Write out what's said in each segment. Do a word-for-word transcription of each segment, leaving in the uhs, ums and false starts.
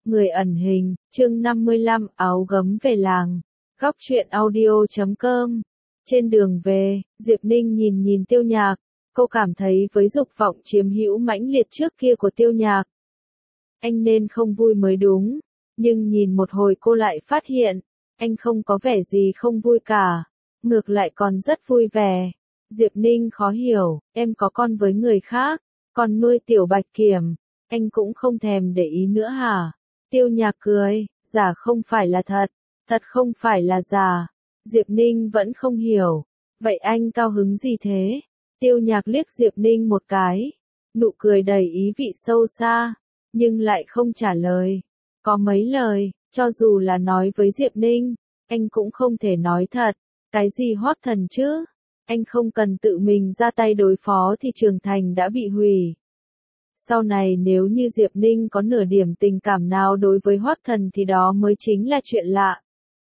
Người ẩn hình, chương năm mươi lăm, áo gấm về làng. Góc truyện audio chấm com. Trên đường về, Diệp Ninh nhìn nhìn Tiêu Nhạc, cô cảm thấy với dục vọng chiếm hữu mãnh liệt trước kia của Tiêu Nhạc, anh nên không vui mới đúng, nhưng nhìn một hồi cô lại phát hiện, anh không có vẻ gì không vui cả, ngược lại còn rất vui vẻ. Diệp Ninh khó hiểu, em có con với người khác, còn nuôi Tiểu Bạch Kiểm, anh cũng không thèm để ý nữa hả? Tiêu Nhạc cười, giả không phải là thật, thật không phải là giả. Diệp Ninh vẫn không hiểu, vậy anh cao hứng gì thế? Tiêu Nhạc liếc Diệp Ninh một cái, nụ cười đầy ý vị sâu xa, nhưng lại không trả lời. Có mấy lời, cho dù là nói với Diệp Ninh, anh cũng không thể nói thật. Cái gì Hoắc Thần chứ? Anh không cần tự mình ra tay đối phó thì Trường Thành đã bị hủy. Sau này nếu như Diệp Ninh có nửa điểm tình cảm nào đối với Hoắc Thần thì đó mới chính là chuyện lạ.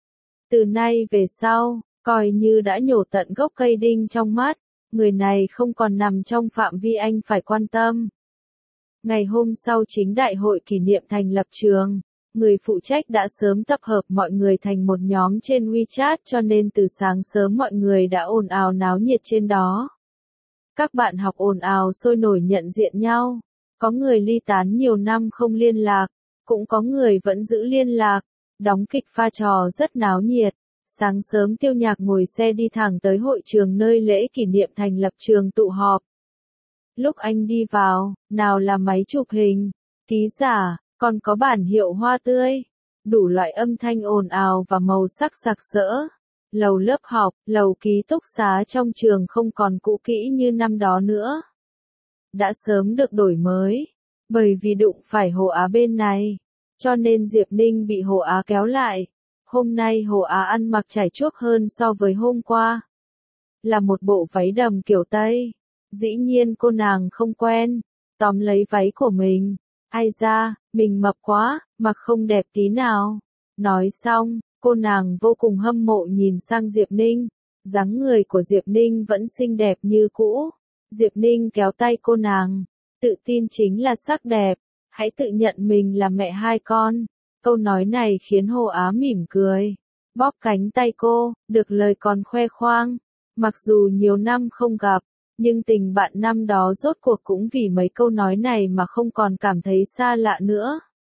Từ nay về sau, coi như đã nhổ tận gốc cây đinh trong mắt, người này không còn nằm trong phạm vi anh phải quan tâm. Ngày hôm sau chính đại hội kỷ niệm thành lập trường, người phụ trách đã sớm tập hợp mọi người thành một nhóm trên WeChat cho nên từ sáng sớm mọi người đã ồn ào náo nhiệt trên đó. Các bạn học ồn ào sôi nổi nhận diện nhau, có người ly tán nhiều năm không liên lạc, cũng có người vẫn giữ liên lạc, đóng kịch pha trò rất náo nhiệt. Sáng sớm Tiêu Nhạc ngồi xe đi thẳng tới hội trường nơi lễ kỷ niệm thành lập trường tụ họp. Lúc anh đi vào, nào là máy chụp hình, ký giả, còn có bản hiệu hoa tươi, đủ loại âm thanh ồn ào và màu sắc sặc sỡ. Lầu lớp học, lầu ký túc xá trong trường không còn cũ kỹ như năm đó nữa. Đã sớm được đổi mới, bởi vì đụng phải Hồ Á bên này, cho nên Diệp Ninh bị Hồ Á kéo lại. Hôm nay Hồ Á ăn mặc trải chuốt hơn so với hôm qua. Là một bộ váy đầm kiểu Tây. Dĩ nhiên cô nàng không quen, tóm lấy váy của mình. Ai da, mình mập quá, mặc không đẹp tí nào. Nói xong, cô nàng vô cùng hâm mộ nhìn sang Diệp Ninh. Dáng người của Diệp Ninh vẫn xinh đẹp như cũ. Diệp Ninh kéo tay cô nàng. Tự tin chính là sắc đẹp. Hãy tự nhận mình là mẹ hai con. Câu nói này khiến Hồ Á mỉm cười. Bóp cánh tay cô, được lời còn khoe khoang. Mặc dù nhiều năm không gặp, nhưng tình bạn năm đó rốt cuộc cũng vì mấy câu nói này mà không còn cảm thấy xa lạ nữa.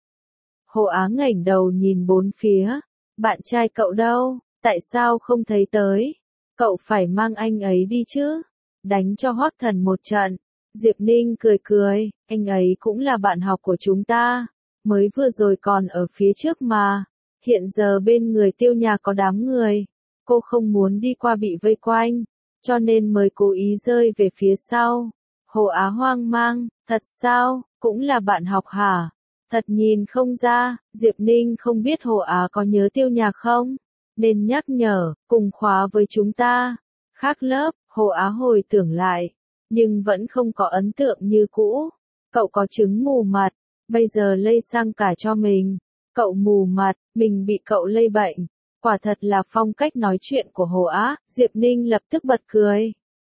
Hồ Á ngẩng đầu nhìn bốn phía. Bạn trai cậu đâu? Tại sao không thấy tới? Cậu phải mang anh ấy đi chứ? Đánh cho Hoắc Thần một trận. Diệp Ninh cười cười, anh ấy cũng là bạn học của chúng ta. Mới vừa rồi còn ở phía trước mà. Hiện giờ bên người Tiêu Nhạc có đám người. Cô không muốn đi qua bị vây quanh, cho nên mới cố ý rơi về phía sau. Hồ Á hoang mang, thật sao, cũng là bạn học hả? Thật nhìn không ra, Diệp Ninh không biết Hồ Á có nhớ Tiêu Nhạc không? Nên nhắc nhở, cùng khóa với chúng ta. Khác lớp, Hồ Á hồi tưởng lại, nhưng vẫn không có ấn tượng như cũ. Cậu có chứng mù mặt, bây giờ lây sang cả cho mình. Cậu mù mặt, mình bị cậu lây bệnh. Quả thật là phong cách nói chuyện của Hồ Á, Diệp Ninh lập tức bật cười.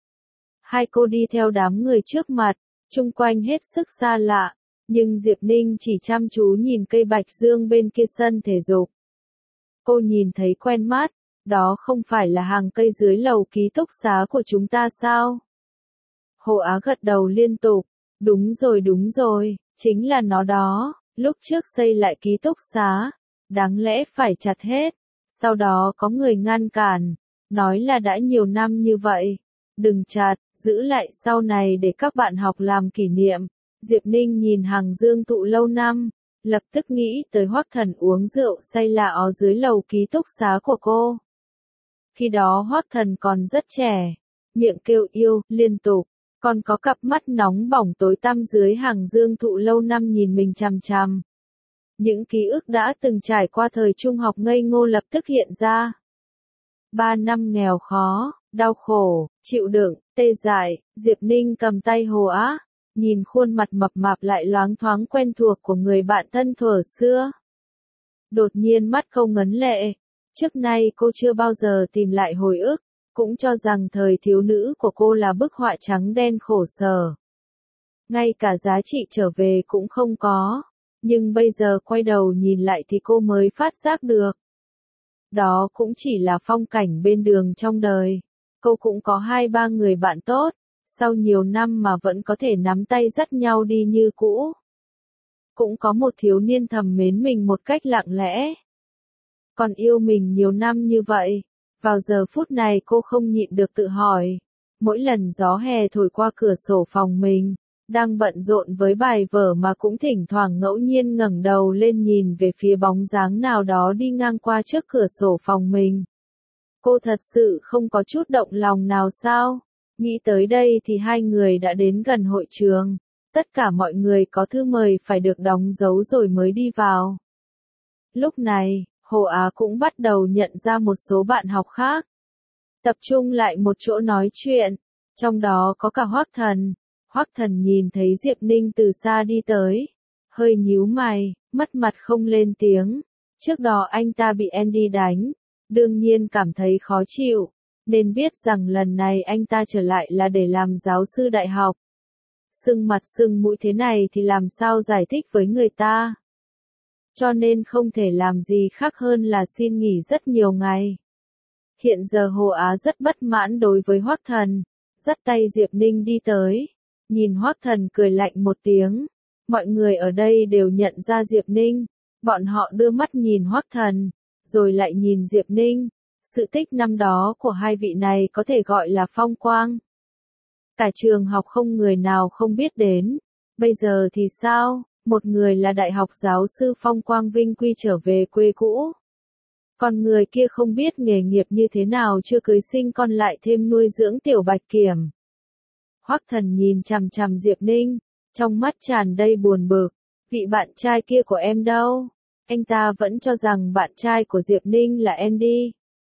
Hai cô đi theo đám người trước mặt, chung quanh hết sức xa lạ, nhưng Diệp Ninh chỉ chăm chú nhìn cây bạch dương bên kia sân thể dục. Cô nhìn thấy quen mắt, đó không phải là hàng cây dưới lầu ký túc xá của chúng ta sao? Hồ Á gật đầu liên tục, đúng rồi đúng rồi, chính là nó đó, lúc trước xây lại ký túc xá, đáng lẽ phải chặt hết. Sau đó có người ngăn cản, nói là đã nhiều năm như vậy, đừng chặt, giữ lại sau này để các bạn học làm kỷ niệm. Diệp Ninh nhìn hàng dương thụ lâu năm, lập tức nghĩ tới Hoắc Thần uống rượu say lạ ó dưới lầu ký túc xá của cô. Khi đó Hoắc Thần còn rất trẻ, miệng kêu yêu liên tục, còn có cặp mắt nóng bỏng tối tăm dưới hàng dương thụ lâu năm nhìn mình chằm chằm. Những ký ức đã từng trải qua thời trung học ngây ngô lập tức hiện ra. Ba năm nghèo khó, đau khổ, chịu đựng, tê dại, Diệp Ninh cầm tay Hồ Á, nhìn khuôn mặt mập mạp lại loáng thoáng quen thuộc của người bạn thân thuở xưa. Đột nhiên mắt không ngấn lệ, trước nay cô chưa bao giờ tìm lại hồi ức, cũng cho rằng thời thiếu nữ của cô là bức họa trắng đen khổ sở. Ngay cả giá trị trở về cũng không có. Nhưng bây giờ quay đầu nhìn lại thì cô mới phát giác được. Đó cũng chỉ là phong cảnh bên đường trong đời. Cô cũng có hai ba người bạn tốt, sau nhiều năm mà vẫn có thể nắm tay dắt nhau đi như cũ. Cũng có một thiếu niên thầm mến mình một cách lặng lẽ. Còn yêu mình nhiều năm như vậy, vào giờ phút này cô không nhịn được tự hỏi. Mỗi lần gió hè thổi qua cửa sổ phòng mình, đang bận rộn với bài vở mà cũng thỉnh thoảng ngẫu nhiên ngẩng đầu lên nhìn về phía bóng dáng nào đó đi ngang qua trước cửa sổ phòng mình. Cô thật sự không có chút động lòng nào sao? Nghĩ tới đây thì hai người đã đến gần hội trường. Tất cả mọi người có thư mời phải được đóng dấu rồi mới đi vào. Lúc này, Hồ Á cũng bắt đầu nhận ra một số bạn học khác. Tập trung lại một chỗ nói chuyện, trong đó có cả Hoắc Thần. Hoắc Thần nhìn thấy Diệp Ninh từ xa đi tới, hơi nhíu mày, mất mặt không lên tiếng. Trước đó anh ta bị Andy đánh, đương nhiên cảm thấy khó chịu, nên biết rằng lần này anh ta trở lại là để làm giáo sư đại học. Sưng mặt sưng mũi thế này thì làm sao giải thích với người ta. Cho nên không thể làm gì khác hơn là xin nghỉ rất nhiều ngày. Hiện giờ Hồ Á rất bất mãn đối với Hoắc Thần, dắt tay Diệp Ninh đi tới, nhìn Hoắc Thần cười lạnh một tiếng. Mọi người ở đây đều nhận ra Diệp Ninh, bọn họ đưa mắt nhìn Hoắc Thần, rồi lại nhìn Diệp Ninh. Sự tích năm đó của hai vị này có thể gọi là phong quang. Cả trường học không người nào không biết đến. Bây giờ thì sao? Một người là đại học giáo sư Phong Quang Vinh quy trở về quê cũ. Còn người kia không biết nghề nghiệp như thế nào chưa cưới sinh con lại thêm nuôi dưỡng tiểu Bạch Kiểm. Hoắc Thần nhìn chằm chằm Diệp Ninh, trong mắt tràn đầy buồn bực. Vị bạn trai kia của em đâu? Anh ta vẫn cho rằng bạn trai của Diệp Ninh là Andy.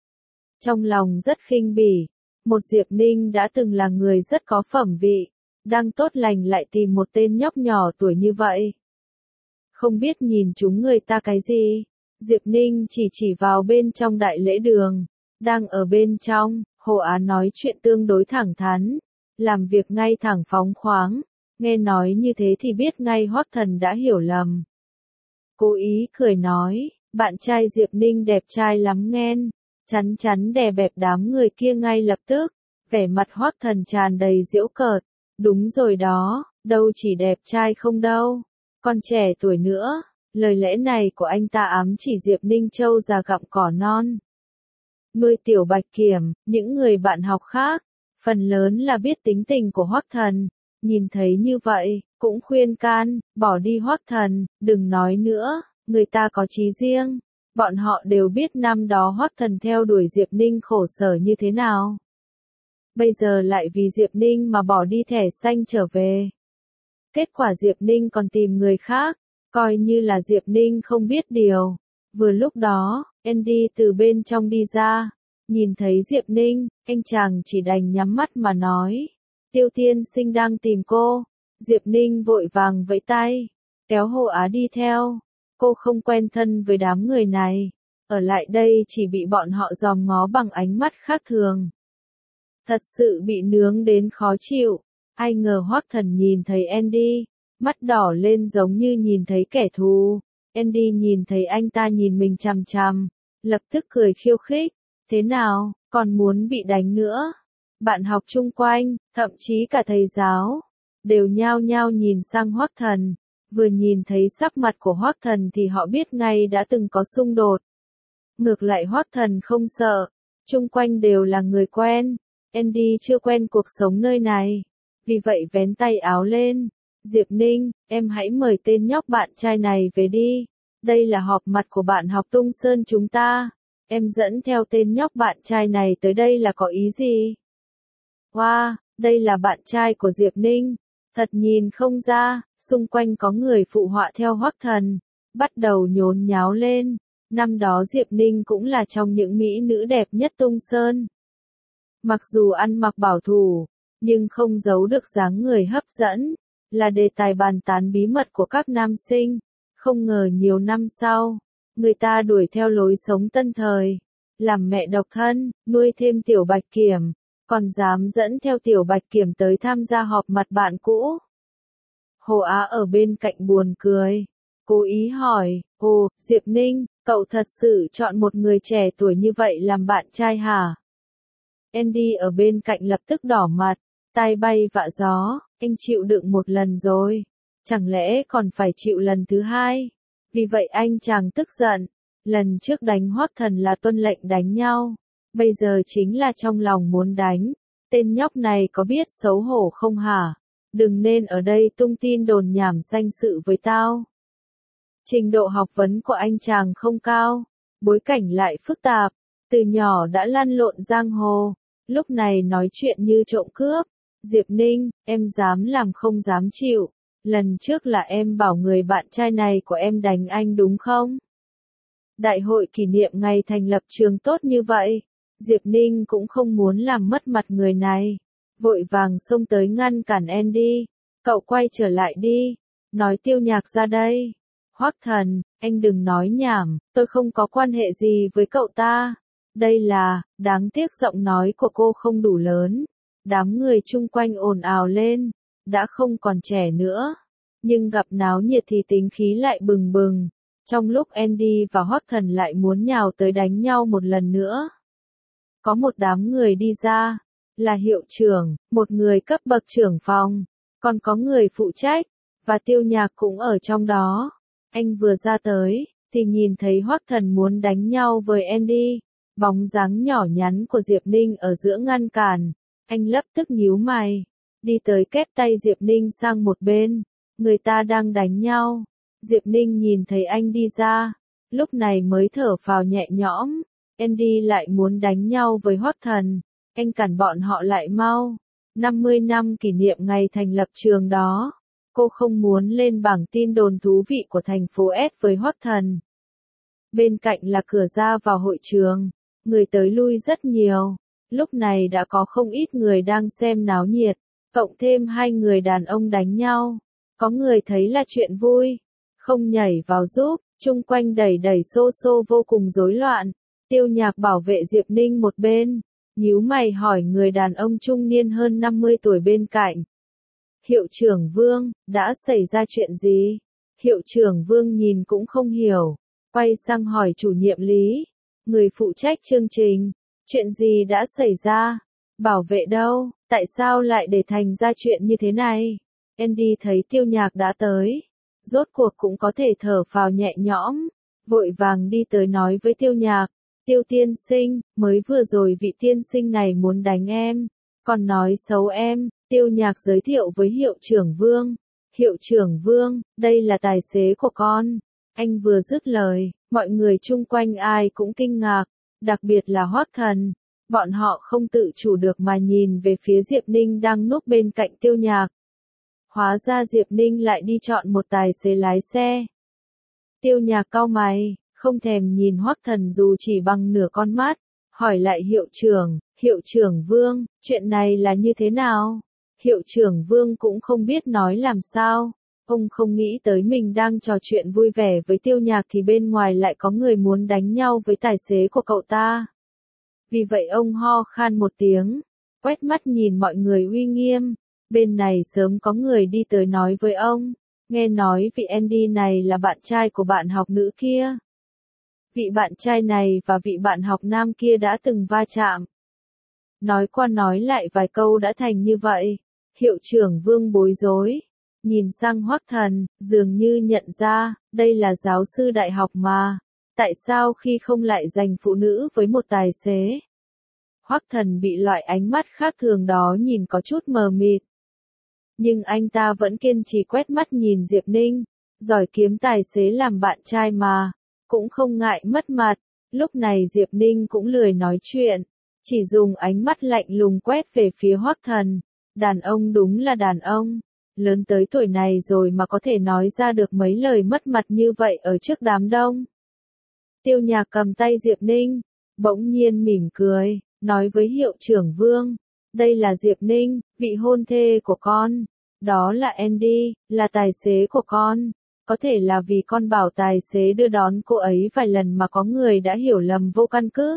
Trong lòng rất khinh bỉ. Một Diệp Ninh đã từng là người rất có phẩm vị, đang tốt lành lại tìm một tên nhóc nhỏ tuổi như vậy. Không biết nhìn chúng người ta cái gì. Diệp Ninh chỉ chỉ vào bên trong đại lễ đường. Đang ở bên trong, Hồ Á nói chuyện tương đối thẳng thắn, làm việc ngay thẳng phóng khoáng. Nghe nói như thế thì biết ngay Hoắc Thần đã hiểu lầm. Cố ý cười nói, bạn trai Diệp Ninh đẹp trai lắm nghen. Chắn chắn đè bẹp đám người kia ngay lập tức. Vẻ mặt Hoắc Thần tràn đầy giễu cợt. Đúng rồi đó, đâu chỉ đẹp trai không đâu, còn trẻ tuổi nữa. Lời lẽ này của anh ta ám chỉ Diệp Ninh Châu già gặm cỏ non. Nuôi tiểu Bạch Kiểm, những người bạn học khác, phần lớn là biết tính tình của Hoắc Thần. Nhìn thấy như vậy, cũng khuyên can, bỏ đi Hoắc Thần, đừng nói nữa, người ta có chí riêng. Bọn họ đều biết năm đó Hoắc Thần theo đuổi Diệp Ninh khổ sở như thế nào. Bây giờ lại vì Diệp Ninh mà bỏ đi thẻ xanh trở về. Kết quả Diệp Ninh còn tìm người khác, coi như là Diệp Ninh không biết điều. Vừa lúc đó, Andy từ bên trong đi ra, nhìn thấy Diệp Ninh, anh chàng chỉ đành nhắm mắt mà nói. Tiêu tiên sinh đang tìm cô. Diệp Ninh vội vàng vẫy tay, kéo Hồ Á đi theo. Cô không quen thân với đám người này, ở lại đây chỉ bị bọn họ dòm ngó bằng ánh mắt khác thường. Thật sự bị nướng đến khó chịu. Ai ngờ Hoắc Thần nhìn thấy Andy, mắt đỏ lên giống như nhìn thấy kẻ thù. Andy nhìn thấy anh ta nhìn mình chằm chằm, lập tức cười khiêu khích. Thế nào, còn muốn bị đánh nữa? Bạn học chung quanh, thậm chí cả thầy giáo, đều nhao nhao nhìn sang Hoắc Thần. Vừa nhìn thấy sắc mặt của Hoắc Thần thì họ biết ngay đã từng có xung đột. Ngược lại Hoắc Thần không sợ, chung quanh đều là người quen. Andy chưa quen cuộc sống nơi này, vì vậy vén tay áo lên. Diệp Ninh, em hãy mời tên nhóc bạn trai này về đi. Đây là họp mặt của bạn học Tung Sơn chúng ta. Em dẫn theo tên nhóc bạn trai này tới đây là có ý gì? Wow, đây là bạn trai của Diệp Ninh. Thật nhìn không ra. Xung quanh có người phụ họa theo Hoắc Thần, bắt đầu nhốn nháo lên. Năm đó Diệp Ninh cũng là trong những mỹ nữ đẹp nhất Tung Sơn. Mặc dù ăn mặc bảo thủ, nhưng không giấu được dáng người hấp dẫn, là đề tài bàn tán bí mật của các nam sinh. Không ngờ nhiều năm sau, người ta đuổi theo lối sống tân thời, làm mẹ độc thân, nuôi thêm tiểu Bạch Kiểm, còn dám dẫn theo tiểu Bạch Kiểm tới tham gia họp mặt bạn cũ. Hồ Á ở bên cạnh buồn cười, cố ý hỏi, ồ, Diệp Ninh, cậu thật sự chọn một người trẻ tuổi như vậy làm bạn trai hả? Andy ở bên cạnh lập tức đỏ mặt, tai bay vạ gió, anh chịu đựng một lần rồi, chẳng lẽ còn phải chịu lần thứ hai? Vì vậy anh chàng tức giận, lần trước đánh Hoắc Thần là tuân lệnh đánh nhau, bây giờ chính là trong lòng muốn đánh, tên nhóc này có biết xấu hổ không hả? Đừng nên ở đây tung tin đồn nhảm danh sự với tao. Trình độ học vấn của anh chàng không cao, bối cảnh lại phức tạp, từ nhỏ đã lăn lộn giang hồ, lúc này nói chuyện như trộm cướp. Diệp Ninh, em dám làm không dám chịu, lần trước là em bảo người bạn trai này của em đánh anh đúng không? Đại hội kỷ niệm ngày thành lập trường tốt như vậy, Diệp Ninh cũng không muốn làm mất mặt người này, vội vàng xông tới ngăn cản Andy, cậu quay trở lại đi, nói Tiêu Nhạc ra đây. Hoắc Thần, anh đừng nói nhảm, tôi không có quan hệ gì với cậu ta. Đây là, đáng tiếc giọng nói của cô không đủ lớn. Đám người chung quanh ồn ào lên, đã không còn trẻ nữa. Nhưng gặp náo nhiệt thì tính khí lại bừng bừng. Trong lúc Andy và Hoắc Thần lại muốn nhào tới đánh nhau một lần nữa. Có một đám người đi ra, là hiệu trưởng, một người cấp bậc trưởng phòng, còn có người phụ trách, và Tiêu Nhạc cũng ở trong đó. Anh vừa ra tới, thì nhìn thấy Hoắc Thần muốn đánh nhau với Andy, bóng dáng nhỏ nhắn của Diệp Ninh ở giữa ngăn cản, anh lập tức nhíu mày, đi tới kép tay Diệp Ninh sang một bên, người ta đang đánh nhau, Diệp Ninh nhìn thấy anh đi ra, lúc này mới thở phào nhẹ nhõm, Andy lại muốn đánh nhau với Hoắc Thần, anh cản bọn họ lại mau, năm mươi năm kỷ niệm ngày thành lập trường đó. Cô không muốn lên bảng tin đồn thú vị của thành phố S với Hoắc Thần. Bên cạnh là cửa ra vào hội trường, người tới lui rất nhiều, lúc này đã có không ít người đang xem náo nhiệt, cộng thêm hai người đàn ông đánh nhau. Có người thấy là chuyện vui, không nhảy vào giúp, chung quanh đẩy đẩy xô xô vô cùng rối loạn. Tiêu Nhạc bảo vệ Diệp Ninh một bên, nhíu mày hỏi người đàn ông trung niên hơn năm mươi tuổi bên cạnh. Hiệu trưởng Vương, đã xảy ra chuyện gì? Hiệu trưởng Vương nhìn cũng không hiểu, quay sang hỏi chủ nhiệm Lý, người phụ trách chương trình, chuyện gì đã xảy ra? Bảo vệ đâu? Tại sao lại để thành ra chuyện như thế này? Andy thấy Tiêu Nhạc đã tới, rốt cuộc cũng có thể thở phào nhẹ nhõm, vội vàng đi tới nói với Tiêu Nhạc, Tiêu tiên sinh, mới vừa rồi vị tiên sinh này muốn đánh em, còn nói xấu em. Tiêu Nhạc giới thiệu với hiệu trưởng Vương. Hiệu trưởng Vương, đây là tài xế của con. Anh vừa dứt lời, mọi người chung quanh ai cũng kinh ngạc, đặc biệt là Hoắc Thần. Bọn họ không tự chủ được mà nhìn về phía Diệp Ninh đang núp bên cạnh Tiêu Nhạc. Hóa ra Diệp Ninh lại đi chọn một tài xế lái xe. Tiêu Nhạc cau mày, không thèm nhìn Hoắc Thần dù chỉ bằng nửa con mắt, hỏi lại hiệu trưởng, hiệu trưởng Vương, chuyện này là như thế nào? Hiệu trưởng Vương cũng không biết nói làm sao, ông không nghĩ tới mình đang trò chuyện vui vẻ với Tiêu Nhạc thì bên ngoài lại có người muốn đánh nhau với tài xế của cậu ta. Vì vậy ông ho khan một tiếng, quét mắt nhìn mọi người uy nghiêm, bên này sớm có người đi tới nói với ông, nghe nói vị Andy này là bạn trai của bạn học nữ kia. Vị bạn trai này và vị bạn học nam kia đã từng va chạm. Nói qua nói lại vài câu đã thành như vậy. Hiệu trưởng Vương bối rối, nhìn sang Hoắc Thần, dường như nhận ra, đây là giáo sư đại học mà, tại sao khi không lại giành phụ nữ với một tài xế? Hoắc Thần bị loại ánh mắt khác thường đó nhìn có chút mờ mịt. Nhưng anh ta vẫn kiên trì quét mắt nhìn Diệp Ninh, giỏi kiếm tài xế làm bạn trai mà, cũng không ngại mất mặt, lúc này Diệp Ninh cũng lười nói chuyện, chỉ dùng ánh mắt lạnh lùng quét về phía Hoắc Thần. Đàn ông đúng là đàn ông, lớn tới tuổi này rồi mà có thể nói ra được mấy lời mất mặt như vậy ở trước đám đông. Tiêu Nhạc cầm tay Diệp Ninh, bỗng nhiên mỉm cười, nói với hiệu trưởng Vương, đây là Diệp Ninh, vị hôn thê của con, đó là Andy, là tài xế của con, có thể là vì con bảo tài xế đưa đón cô ấy vài lần mà có người đã hiểu lầm vô căn cứ.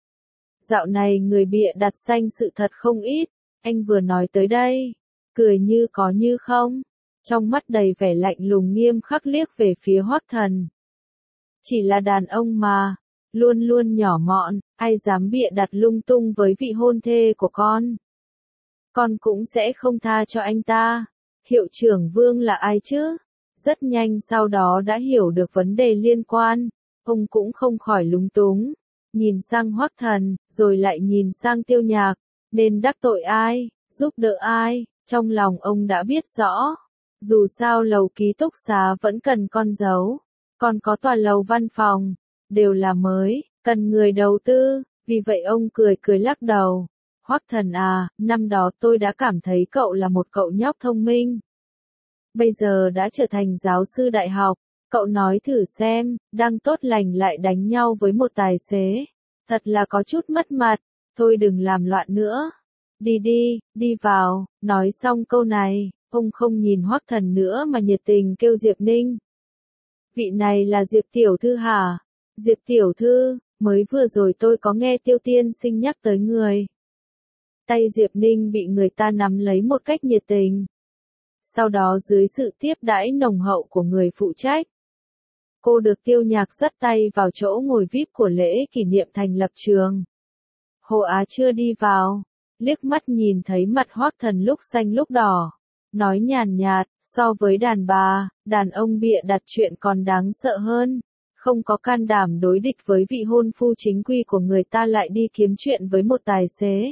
Dạo này người bịa đặt danh sự thật không ít. Anh vừa nói tới đây, cười như có như không. trong mắt đầy vẻ lạnh lùng nghiêm khắc liếc về phía Hoắc Thần. Chỉ là đàn ông mà, luôn luôn nhỏ mọn, ai dám bịa đặt lung tung với vị hôn thê của con. Con cũng sẽ không tha cho anh ta. Hiệu trưởng Vương là ai chứ? Rất nhanh sau đó đã hiểu được vấn đề liên quan, ông cũng không khỏi lúng túng, nhìn sang Hoắc Thần, rồi lại nhìn sang Tiêu Nhạc, nên đắc tội ai, giúp đỡ ai, trong lòng ông đã biết rõ. Dù sao lầu ký túc xá vẫn cần con dấu, còn có tòa lầu văn phòng, đều là mới, cần người đầu tư, vì vậy ông cười cười lắc đầu. Hoắc Thần à, năm đó tôi đã cảm thấy cậu là một cậu nhóc thông minh. Bây giờ đã trở thành giáo sư đại học, cậu nói thử xem, đang tốt lành lại đánh nhau với một tài xế. Thật là có chút mất mặt, thôi đừng làm loạn nữa. Đi đi, đi vào, nói xong câu này, ông không nhìn Hoắc Thần nữa mà nhiệt tình kêu Diệp Ninh. Vị này là Diệp Tiểu Thư hả? Diệp Tiểu Thư, mới vừa rồi tôi có nghe Tiêu Tiên Sinh nhắc tới người. Tay Diệp Ninh bị người ta nắm lấy một cách nhiệt tình. Sau đó dưới sự tiếp đãi nồng hậu của người phụ trách, cô được Tiêu Nhạc dắt tay vào chỗ ngồi vi ai pi của lễ kỷ niệm thành lập trường. Hồ Á chưa đi vào, liếc mắt nhìn thấy mặt Hoắc Thần lúc xanh lúc đỏ, nói nhàn nhạt, so với đàn bà, đàn ông bịa đặt chuyện còn đáng sợ hơn, không có can đảm đối địch với vị hôn phu chính quy của người ta lại đi kiếm chuyện với một tài xế.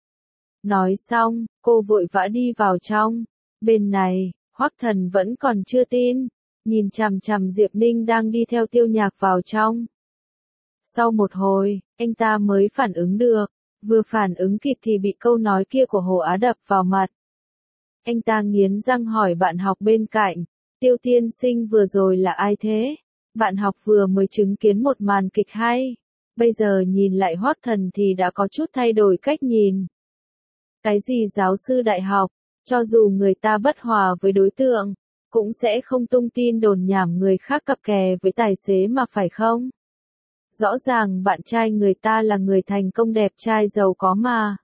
Nói xong, cô vội vã đi vào trong. Bên này, Hoắc Thần vẫn còn chưa tin, nhìn chằm chằm Diệp Ninh đang đi theo Tiêu Nhạc vào trong. Sau một hồi, anh ta mới phản ứng được, vừa phản ứng kịp thì bị câu nói kia của Hồ Á đập vào mặt. Anh ta nghiến răng hỏi bạn học bên cạnh, Tiêu Tiên Sinh vừa rồi là ai thế? Bạn học vừa mới chứng kiến một màn kịch hay, bây giờ nhìn lại Hoắc Thần thì đã có chút thay đổi cách nhìn. Cái gì giáo sư đại học, cho dù người ta bất hòa với đối tượng, cũng sẽ không tung tin đồn nhảm người khác cặp kè với tài xế mà phải không? Rõ ràng bạn trai người ta là người thành công đẹp trai giàu có mà.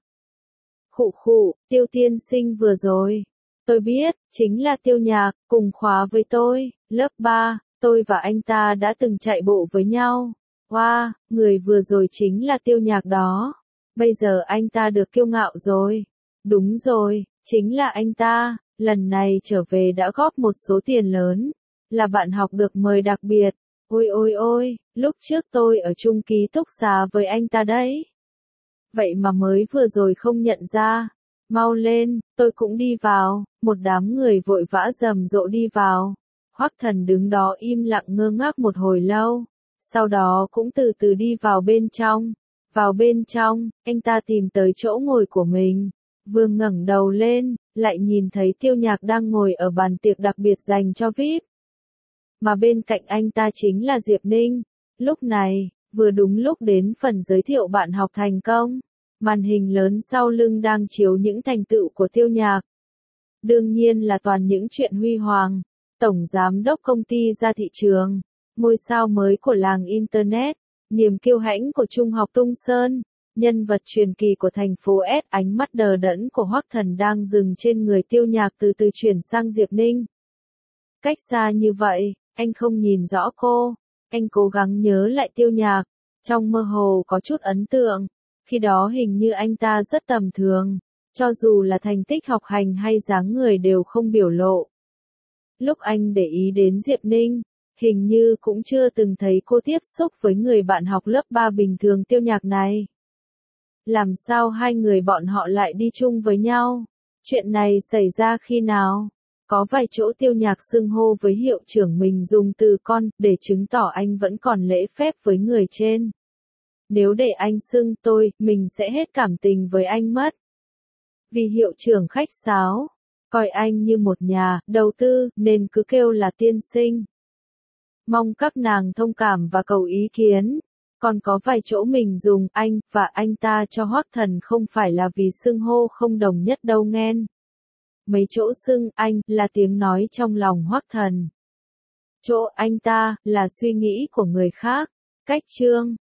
Khụ khụ, Tiêu Tiên Sinh vừa rồi, tôi biết, chính là Tiêu Nhạc, cùng khóa với tôi, lớp ba, tôi và anh ta đã từng chạy bộ với nhau. Wow, người vừa rồi chính là Tiêu Nhạc đó. Bây giờ anh ta được kiêu ngạo rồi. Đúng rồi, chính là anh ta, lần này trở về đã góp một số tiền lớn, là bạn học được mời đặc biệt. Ôi ôi ôi, lúc trước tôi ở chung ký túc xá với anh ta đấy. Vậy mà mới vừa rồi không nhận ra. Mau lên, tôi cũng đi vào. Một đám người vội vã rầm rộ đi vào. Hoắc Thần đứng đó im lặng ngơ ngác một hồi lâu, sau đó cũng từ từ đi vào bên trong. Vào bên trong, anh ta tìm tới chỗ ngồi của mình. Vừa ngẩng đầu lên, lại nhìn thấy Tiêu Nhạc đang ngồi ở bàn tiệc đặc biệt dành cho vi ai pi. Mà bên cạnh anh ta chính là Diệp Ninh. Lúc này, vừa đúng lúc đến phần giới thiệu bạn học thành công. Màn hình lớn sau lưng đang chiếu những thành tựu của Tiêu Nhạc. Đương nhiên là toàn những chuyện huy hoàng. Tổng giám đốc công ty ra thị trường. Ngôi sao mới của làng Internet. Niềm kiêu hãnh của Trung học Tung Sơn. Nhân vật truyền kỳ của thành phố S. Ánh mắt đờ đẫn của Hoắc Thần đang dừng trên người Tiêu Nhạc từ từ chuyển sang Diệp Ninh. Cách xa như vậy, anh không nhìn rõ cô. Anh cố gắng nhớ lại Tiêu Nhạc. Trong mơ hồ có chút ấn tượng. Khi đó hình như anh ta rất tầm thường. Cho dù là thành tích học hành hay dáng người đều không biểu lộ. Lúc anh để ý đến Diệp Ninh, hình như cũng chưa từng thấy cô tiếp xúc với người bạn học lớp ba bình thường Tiêu Nhạc này. Làm sao hai người bọn họ lại đi chung với nhau? Chuyện này xảy ra khi nào? Có vài chỗ Tiêu Nhạc xưng hô với hiệu trưởng mình dùng từ con, để chứng tỏ anh vẫn còn lễ phép với người trên. Nếu để anh xưng tôi, mình sẽ hết cảm tình với anh mất. Vì hiệu trưởng khách sáo, coi anh như một nhà đầu tư, nên cứ kêu là tiên sinh. Mong các nàng thông cảm và cầu ý kiến. Còn có vài chỗ mình dùng anh và anh ta cho Hoắc Thần không phải là vì xưng hô không đồng nhất đâu nghen. Mấy chỗ xưng anh là tiếng nói trong lòng Hoắc Thần. Chỗ anh ta là suy nghĩ của người khác. Cách chương